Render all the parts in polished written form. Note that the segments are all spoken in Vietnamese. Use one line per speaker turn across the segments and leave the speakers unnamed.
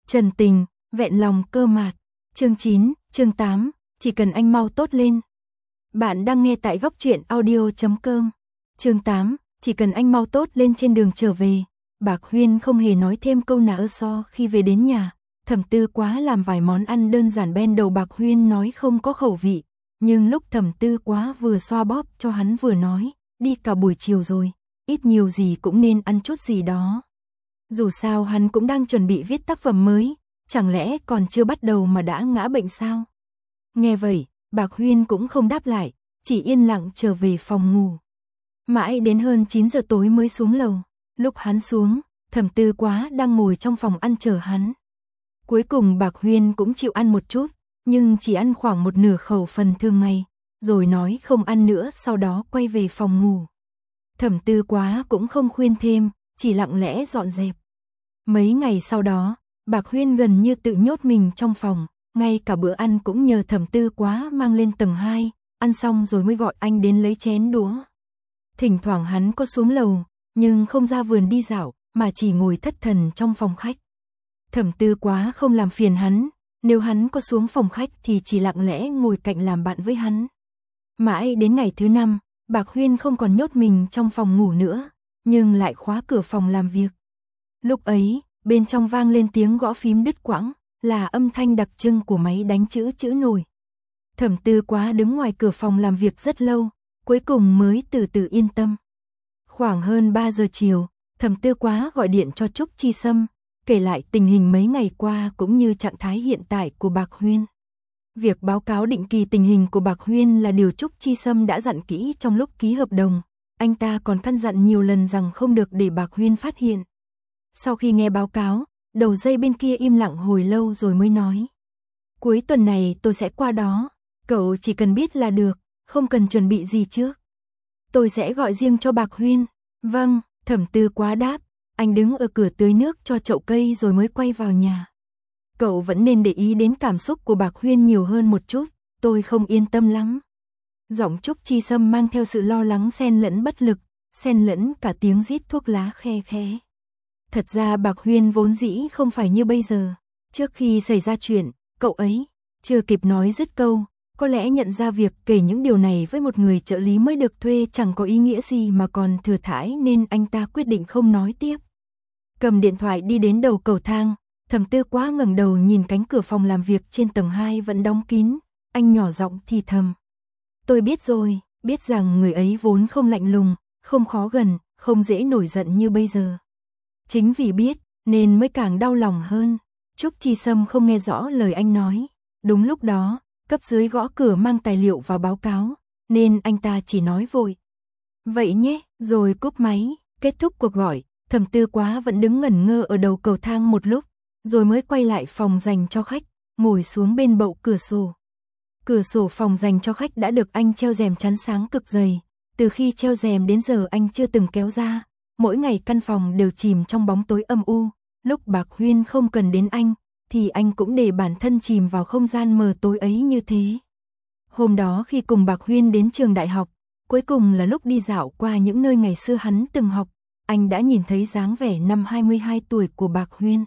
Trần tình, vẹn lòng cơ mạt. Chương 9, chương 8, chỉ cần anh mau tốt lên. Bạn đang nghe tại góc truyện audio.com. Chương 8, chỉ cần anh mau tốt lên. Trên đường trở về, Bạc Huyên không hề nói thêm câu nào so khi về đến nhà. Thẩm Tư Quá làm vài món ăn đơn giản bên đầu Bạc Huyên nói không có khẩu vị, nhưng lúc Thẩm Tư Quá vừa xoa bóp cho hắn vừa nói, đi cả buổi chiều rồi, ít nhiều gì cũng nên ăn chút gì đó. Dù sao hắn cũng đang chuẩn bị viết tác phẩm mới, chẳng lẽ còn chưa bắt đầu mà đã ngã bệnh sao? Nghe vậy, Bạc Huyên cũng không đáp lại, chỉ yên lặng trở về phòng ngủ. Mãi đến hơn 9 giờ tối mới xuống lầu. Lúc hắn xuống, Thẩm Tư Quá đang ngồi trong phòng ăn chờ hắn. Cuối cùng Bạc Huyên cũng chịu ăn một chút, nhưng chỉ ăn khoảng một nửa khẩu phần thường ngày, rồi nói không ăn nữa, sau đó quay về phòng ngủ. Thẩm Tư Quá cũng không khuyên thêm, chỉ lặng lẽ dọn dẹp. Mấy ngày sau đó, Bạc Huyên gần như tự nhốt mình trong phòng, ngay cả bữa ăn cũng nhờ Thẩm Tư Quá mang lên tầng 2, ăn xong rồi mới gọi anh đến lấy chén đũa. Thỉnh thoảng hắn có xuống lầu, nhưng không ra vườn đi dạo, mà chỉ ngồi thất thần trong phòng khách. Thẩm Tư Quá không làm phiền hắn, nếu hắn có xuống phòng khách thì chỉ lặng lẽ ngồi cạnh làm bạn với hắn. Mãi đến ngày thứ 5, Bạc Huyên không còn nhốt mình trong phòng ngủ nữa, nhưng lại khóa cửa phòng làm việc. Lúc ấy, bên trong vang lên tiếng gõ phím đứt quãng, là âm thanh đặc trưng của máy đánh chữ nồi. Thẩm Tư Quá đứng ngoài cửa phòng làm việc rất lâu, cuối cùng mới từ từ yên tâm. Khoảng hơn 3 giờ chiều, Thẩm Tư Quá gọi điện cho Trúc Chi Sâm, kể lại tình hình mấy ngày qua cũng như trạng thái hiện tại của Bạc Huyên. Việc báo cáo định kỳ tình hình của Bạc Huyên là điều Trúc Chi Sâm đã dặn kỹ trong lúc ký hợp đồng, anh ta còn căn dặn nhiều lần rằng không được để Bạc Huyên phát hiện. Sau khi nghe báo cáo, đầu dây bên kia im lặng hồi lâu rồi mới nói. Cuối tuần này tôi sẽ qua đó, cậu chỉ cần biết là được, không cần chuẩn bị gì trước. Tôi sẽ gọi riêng cho Bạc Huyên. Vâng, Thẩm Tư Quá đáp, anh đứng ở cửa tưới nước cho chậu cây rồi mới quay vào nhà. Cậu vẫn nên để ý đến cảm xúc của Bạc Huyên nhiều hơn một chút, tôi không yên tâm lắm. Giọng Trúc Chi Sâm mang theo sự lo lắng xen lẫn bất lực, xen lẫn cả tiếng rít thuốc lá khe khẽ. Thật ra Bạc Huyên vốn dĩ không phải như bây giờ. Trước khi xảy ra chuyện, cậu ấy chưa kịp nói dứt câu, có lẽ nhận ra việc kể những điều này với một người trợ lý mới được thuê chẳng có ý nghĩa gì mà còn thừa thãi, nên anh ta quyết định không nói tiếp. Cầm điện thoại đi đến đầu cầu thang, Thẩm Tư Quá ngẩng đầu nhìn cánh cửa phòng làm việc trên tầng 2 vẫn đóng kín, anh nhỏ giọng thì thầm. Tôi biết rồi, biết rằng người ấy vốn không lạnh lùng, không khó gần, không dễ nổi giận như bây giờ. Chính vì biết, nên mới càng đau lòng hơn. Trúc Chi Sâm không nghe rõ lời anh nói. Đúng lúc đó, cấp dưới gõ cửa mang tài liệu vào báo cáo, nên anh ta chỉ nói vội. Vậy nhé, rồi cúp máy. Kết thúc cuộc gọi, Thẩm Tư Quá vẫn đứng ngẩn ngơ ở đầu cầu thang một lúc, rồi mới quay lại phòng dành cho khách, ngồi xuống bên bậu cửa sổ. Cửa sổ phòng dành cho khách đã được anh treo rèm chắn sáng cực dày. Từ khi treo rèm đến giờ anh chưa từng kéo ra. Mỗi ngày căn phòng đều chìm trong bóng tối âm u. Lúc Bạc Huyên không cần đến anh, thì anh cũng để bản thân chìm vào không gian mờ tối ấy như thế. Hôm đó khi cùng Bạc Huyên đến trường đại học, cuối cùng là lúc đi dạo qua những nơi ngày xưa hắn từng học, anh đã nhìn thấy dáng vẻ năm 22 tuổi của Bạc Huyên.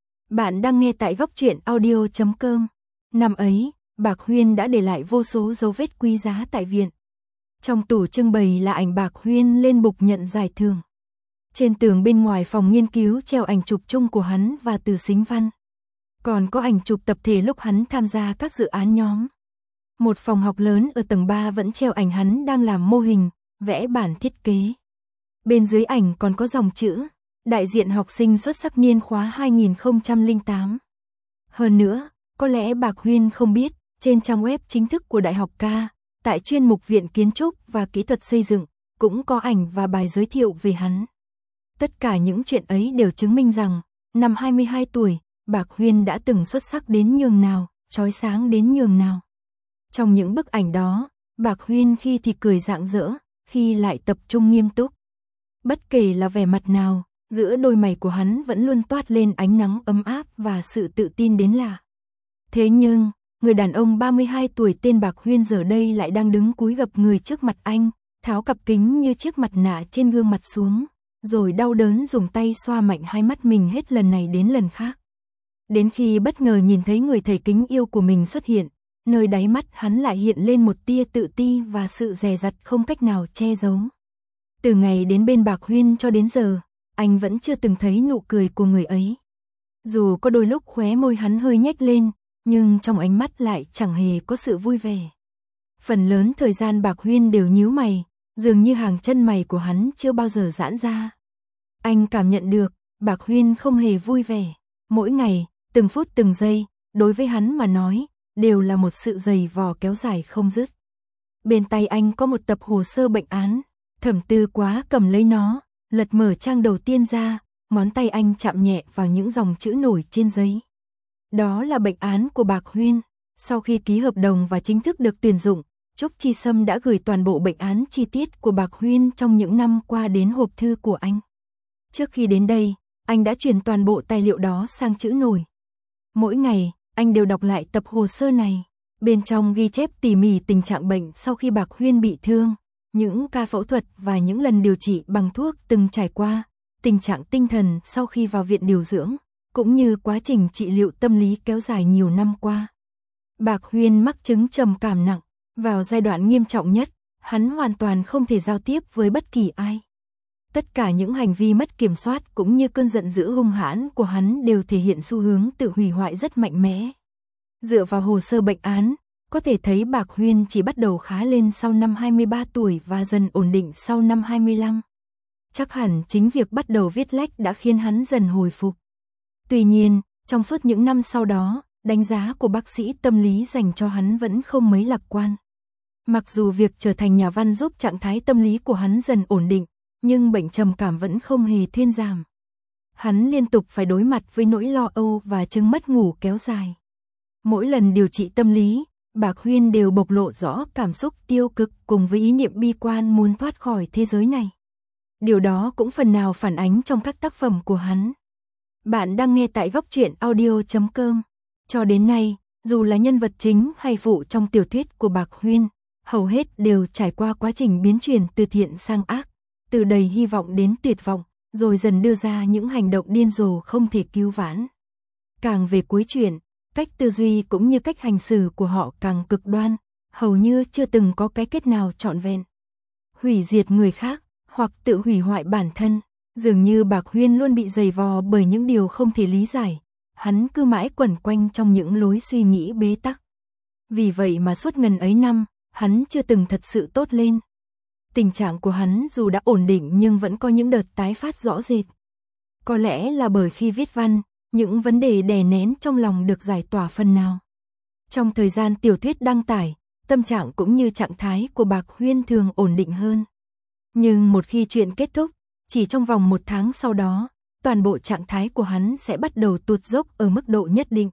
Bạn đang nghe tại góc truyện audio.com. Năm ấy, Bạc Huyên đã để lại vô số dấu vết quý giá tại viện. Trong tủ trưng bày là ảnh Bạc Huyên lên bục nhận giải thưởng. Trên tường bên ngoài phòng nghiên cứu treo ảnh chụp chung của hắn và Từ Sính Văn. Còn có ảnh chụp tập thể lúc hắn tham gia các dự án nhóm. Một phòng học lớn ở tầng 3 vẫn treo ảnh hắn đang làm mô hình, vẽ bản thiết kế. Bên dưới ảnh còn có dòng chữ, đại diện học sinh xuất sắc niên khóa 2008. Hơn nữa, có lẽ Bạc Huyên không biết, trên trang web chính thức của Đại học K, tại chuyên mục Viện Kiến trúc và Kỹ thuật xây dựng, cũng có ảnh và bài giới thiệu về hắn. Tất cả những chuyện ấy đều chứng minh rằng, năm 22 tuổi, Bạc Huyên đã từng xuất sắc đến nhường nào, chói sáng đến nhường nào. Trong những bức ảnh đó, Bạc Huyên khi thì cười rạng rỡ, khi lại tập trung nghiêm túc. Bất kể là vẻ mặt nào, giữa đôi mày của hắn vẫn luôn toát lên ánh nắng ấm áp và sự tự tin đến lạ. Thế nhưng, người đàn ông 32 tuổi tên Bạc Huyên giờ đây lại đang đứng cúi gập người trước mặt anh, tháo cặp kính như chiếc mặt nạ trên gương mặt xuống, rồi đau đớn dùng tay xoa mạnh hai mắt mình hết lần này đến lần khác. Đến khi bất ngờ nhìn thấy người thầy kính yêu của mình xuất hiện, nơi đáy mắt hắn lại hiện lên một tia tự ti và sự dè dặt không cách nào che giấu. Từ ngày đến bên Bạc Huyên cho đến giờ, anh vẫn chưa từng thấy nụ cười của người ấy. Dù có đôi lúc khóe môi hắn hơi nhếch lên, nhưng trong ánh mắt lại chẳng hề có sự vui vẻ. Phần lớn thời gian Bạc Huyên đều nhíu mày, dường như hàng chân mày của hắn chưa bao giờ giãn ra. Anh cảm nhận được, Bạc Huyên không hề vui vẻ. Mỗi ngày, từng phút từng giây, đối với hắn mà nói, đều là một sự dày vò kéo dài không dứt. Bên tay anh có một tập hồ sơ bệnh án, Thẩm Tư Quá cầm lấy nó, lật mở trang đầu tiên ra, ngón tay anh chạm nhẹ vào những dòng chữ nổi trên giấy. Đó là bệnh án của Bạc Huyên. Sau khi ký hợp đồng và chính thức được tuyển dụng, Trúc Chi Sâm đã gửi toàn bộ bệnh án chi tiết của Bạc Huyên trong những năm qua đến hộp thư của anh. Trước khi đến đây, anh đã chuyển toàn bộ tài liệu đó sang chữ nổi. Mỗi ngày, anh đều đọc lại tập hồ sơ này. Bên trong ghi chép tỉ mỉ tình trạng bệnh sau khi Bạc Huyên bị thương, những ca phẫu thuật và những lần điều trị bằng thuốc từng trải qua, tình trạng tinh thần sau khi vào viện điều dưỡng, cũng như quá trình trị liệu tâm lý kéo dài nhiều năm qua. Bạc Huyên mắc chứng trầm cảm nặng, vào giai đoạn nghiêm trọng nhất, hắn hoàn toàn không thể giao tiếp với bất kỳ ai. Tất cả những hành vi mất kiểm soát cũng như cơn giận dữ hung hãn của hắn đều thể hiện xu hướng tự hủy hoại rất mạnh mẽ. Dựa vào hồ sơ bệnh án, có thể thấy Bạc Huyên chỉ bắt đầu khá lên sau năm 23 tuổi và dần ổn định sau năm 25. Chắc hẳn chính việc bắt đầu viết lách đã khiến hắn dần hồi phục. Tuy nhiên, trong suốt những năm sau đó, đánh giá của bác sĩ tâm lý dành cho hắn vẫn không mấy lạc quan. Mặc dù việc trở thành nhà văn giúp trạng thái tâm lý của hắn dần ổn định, nhưng bệnh trầm cảm vẫn không hề thuyên giảm. Hắn liên tục phải đối mặt với nỗi lo âu và chứng mất ngủ kéo dài. Mỗi lần điều trị tâm lý, Bạc Huyên đều bộc lộ rõ cảm xúc tiêu cực cùng với ý niệm bi quan muốn thoát khỏi thế giới này. Điều đó cũng phần nào phản ánh trong các tác phẩm của hắn. Bạn đang nghe tại Góc Truyện Audio.com. Cho đến nay, dù là nhân vật chính hay phụ trong tiểu thuyết của Bạc Huyên, hầu hết đều trải qua quá trình biến chuyển từ thiện sang ác, từ đầy hy vọng đến tuyệt vọng, rồi dần đưa ra những hành động điên rồ không thể cứu vãn. Càng về cuối truyện, cách tư duy cũng như cách hành xử của họ càng cực đoan, hầu như chưa từng có cái kết nào trọn vẹn. Hủy diệt người khác, hoặc tự hủy hoại bản thân, dường như Bạc Huyên luôn bị dày vò bởi những điều không thể lý giải. Hắn cứ mãi quẩn quanh trong những lối suy nghĩ bế tắc. Vì vậy mà suốt ngần ấy năm, hắn chưa từng thật sự tốt lên. Tình trạng của hắn dù đã ổn định nhưng vẫn có những đợt tái phát rõ rệt. Có lẽ là bởi khi viết văn, những vấn đề đè nén trong lòng được giải tỏa phần nào. Trong thời gian tiểu thuyết đăng tải, tâm trạng cũng như trạng thái của Bạc Huyên thường ổn định hơn. Nhưng một khi chuyện kết thúc, chỉ trong vòng 1 tháng sau đó, toàn bộ trạng thái của hắn sẽ bắt đầu tụt dốc ở mức độ nhất định.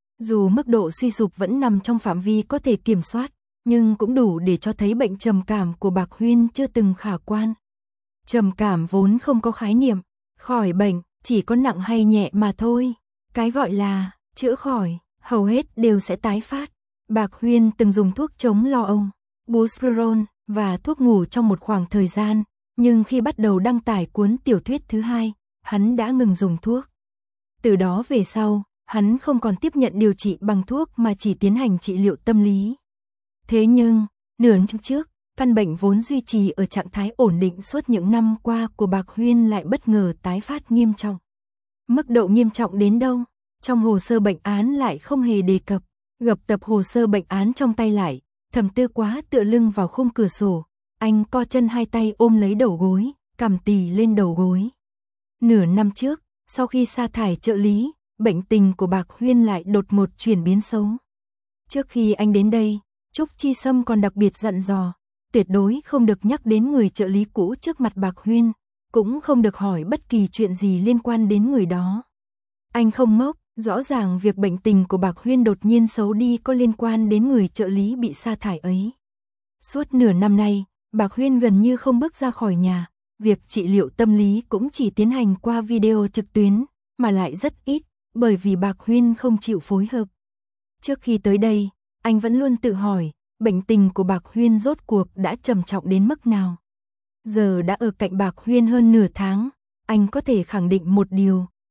Dù mức độ suy sụp vẫn nằm trong phạm vi có thể kiểm soát, nhưng cũng đủ để cho thấy bệnh trầm cảm của Bạc Huyên chưa từng khả quan. Trầm cảm vốn không có khái niệm, khỏi bệnh, chỉ có nặng hay nhẹ mà thôi. Cái gọi là chữa khỏi, hầu hết đều sẽ tái phát. Bạc Huyên từng dùng thuốc chống lo âu, buspirone và thuốc ngủ trong một khoảng thời gian, nhưng khi bắt đầu đăng tải cuốn tiểu thuyết thứ 2, hắn đã ngừng dùng thuốc. Từ đó về sau, hắn không còn tiếp nhận điều trị bằng thuốc mà chỉ tiến hành trị liệu tâm lý. Thế nhưng, nửa năm trước, căn bệnh vốn duy trì ở trạng thái ổn định suốt những năm qua của Bạc Huyên lại bất ngờ tái phát nghiêm trọng. Mức độ nghiêm trọng đến đâu? Trong hồ sơ bệnh án lại không hề đề cập. Gập tập hồ sơ bệnh án trong tay lại, Thẩm Tư Quá tựa lưng vào khung cửa sổ, anh co chân hai tay ôm lấy đầu gối, cằm tì lên đầu gối. Nửa năm trước, sau khi sa thải trợ lý, bệnh tình của Bạc Huyên lại đột ngột chuyển biến xấu. Trước khi anh đến đây, Trúc Chi Sâm còn đặc biệt dặn dò, tuyệt đối không được nhắc đến người trợ lý cũ trước mặt Bạc Huyên, cũng không được hỏi bất kỳ chuyện gì liên quan đến người đó. Anh không ngốc, rõ ràng việc bệnh tình của Bạc Huyên đột nhiên xấu đi có liên quan đến người trợ lý bị sa thải ấy. Suốt nửa năm nay, Bạc Huyên gần như không bước ra khỏi nhà, việc trị liệu tâm lý cũng chỉ tiến hành qua video trực tuyến, mà lại rất ít, bởi vì Bạc Huyên không chịu phối hợp. Trước khi tới đây, anh vẫn luôn tự hỏi, bệnh tình của Bạc Huyên rốt cuộc đã trầm trọng đến mức nào. Giờ đã ở cạnh Bạc Huyên hơn nửa tháng, anh có thể khẳng định một điều,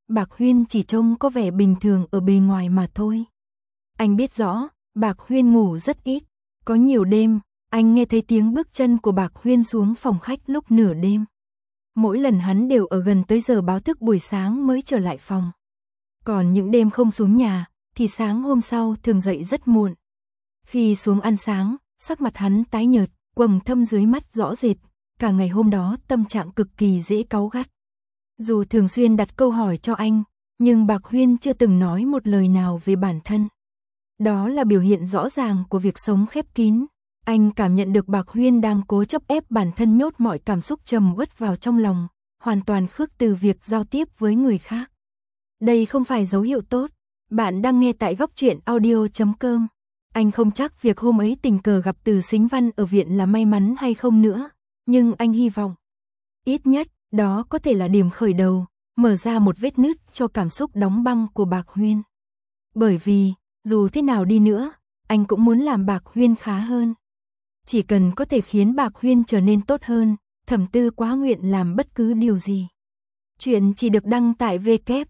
Bạc Huyên chỉ trông có vẻ bình thường ở bề ngoài mà thôi. Anh biết rõ, Bạc Huyên ngủ rất ít, có nhiều đêm, anh nghe thấy tiếng bước chân của Bạc Huyên xuống phòng khách lúc nửa đêm. Mỗi lần hắn đều ở gần tới giờ báo thức buổi sáng mới trở lại phòng. Còn những đêm không xuống nhà, thì sáng hôm sau thường dậy rất muộn. Khi xuống ăn sáng, sắc mặt hắn tái nhợt, quầng thâm dưới mắt rõ rệt, cả ngày hôm đó tâm trạng cực kỳ dễ cáu gắt. Dù thường xuyên đặt câu hỏi cho anh, nhưng Bạc Huyên chưa từng nói một lời nào về bản thân. Đó là biểu hiện rõ ràng của việc sống khép kín. Anh cảm nhận được Bạc Huyên đang cố chấp ép bản thân nhốt mọi cảm xúc trầm uất vào trong lòng, hoàn toàn khước từ việc giao tiếp với người khác. Đây không phải dấu hiệu tốt. Bạn đang nghe tại Góc Truyện Audio.com. Anh không chắc việc hôm ấy tình cờ gặp Từ Sính Văn ở viện là may mắn hay không nữa, nhưng anh hy vọng ít nhất đó có thể là điểm khởi đầu, mở ra một vết nứt cho cảm xúc đóng băng của Bạc Huyên. Bởi vì, dù thế nào đi nữa, anh cũng muốn làm Bạc Huyên khá hơn. Chỉ cần có thể khiến Bạc Huyên trở nên tốt hơn, Thẩm Tư Quá nguyện làm bất cứ điều gì. Chuyện chỉ được đăng tại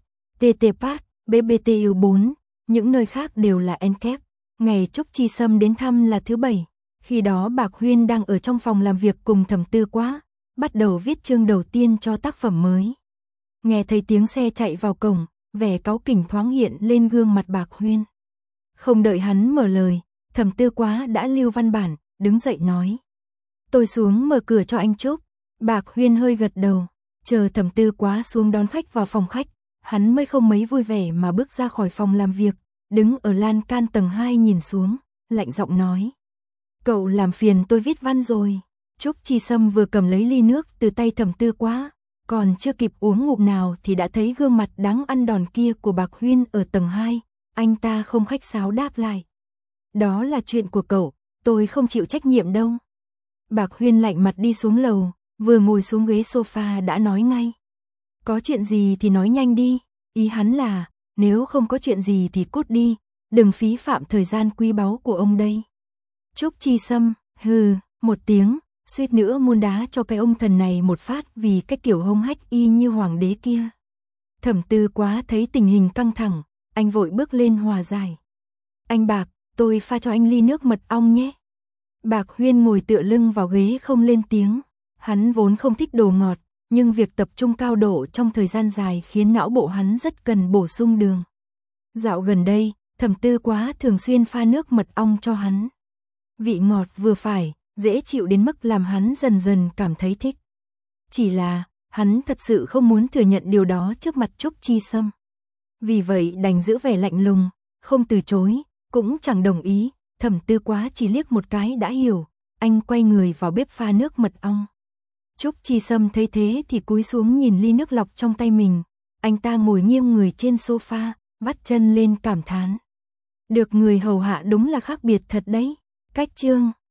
www.ttpat.bbtu4, những nơi khác đều là Encap. Ngày Trúc Chi Sâm đến thăm là thứ Bảy, khi đó Bạc Huyên đang ở trong phòng làm việc cùng Thẩm Tư Quá, bắt đầu viết chương đầu tiên cho tác phẩm mới. Nghe thấy tiếng xe chạy vào cổng, vẻ cáu kỉnh thoáng hiện lên gương mặt Bạc Huyên. Không đợi hắn mở lời, Thẩm Tư Quá đã lưu văn bản, đứng dậy nói: "Tôi xuống mở cửa cho anh Trúc." Bạc Huyên hơi gật đầu, chờ Thẩm Tư Quá xuống đón khách vào phòng khách, hắn mới không mấy vui vẻ mà bước ra khỏi phòng làm việc, đứng ở lan can tầng 2 nhìn xuống, lạnh giọng nói: "Cậu làm phiền tôi viết văn rồi." Trúc Chi Sâm vừa cầm lấy ly nước từ tay Thẩm Tư Quá, còn chưa kịp uống ngụm nào thì đã thấy gương mặt đáng ăn đòn kia của Bạc Huyên ở tầng 2, anh ta không khách sáo đáp lại: "Đó là chuyện của cậu, tôi không chịu trách nhiệm đâu." Bạc Huyên lạnh mặt đi xuống lầu, vừa ngồi xuống ghế sofa đã nói ngay: "Có chuyện gì thì nói nhanh đi." Ý hắn là, nếu không có chuyện gì thì cút đi, đừng phí phạm thời gian quý báu của ông đây. Trúc Chi Sâm, hừ, một tiếng, suýt nữa muốn đá cho cái ông thần này một phát vì cái kiểu hông hách y như hoàng đế kia. Thẩm Tư Quá thấy tình hình căng thẳng, anh vội bước lên hòa giải: "Anh Bạc, tôi pha cho anh ly nước mật ong nhé." Bạc Huyên ngồi tựa lưng vào ghế không lên tiếng, hắn vốn không thích đồ ngọt, nhưng việc tập trung cao độ trong thời gian dài khiến não bộ hắn rất cần bổ sung đường. Dạo gần đây, Thẩm Tư Quá thường xuyên pha nước mật ong cho hắn. Vị ngọt vừa phải, dễ chịu đến mức làm hắn dần dần cảm thấy thích. Chỉ là, hắn thật sự không muốn thừa nhận điều đó trước mặt Trúc Chi Sâm. Vì vậy đành giữ vẻ lạnh lùng, không từ chối, cũng chẳng đồng ý. Thẩm Tư Quá chỉ liếc một cái đã hiểu, anh quay người vào bếp pha nước mật ong. Trúc Chi Sâm thấy thế thì cúi xuống nhìn ly nước lọc trong tay mình, anh ta ngồi nghiêng người trên sofa, vắt chân lên cảm thán: "Được người hầu hạ đúng là khác biệt thật đấy." Cách chương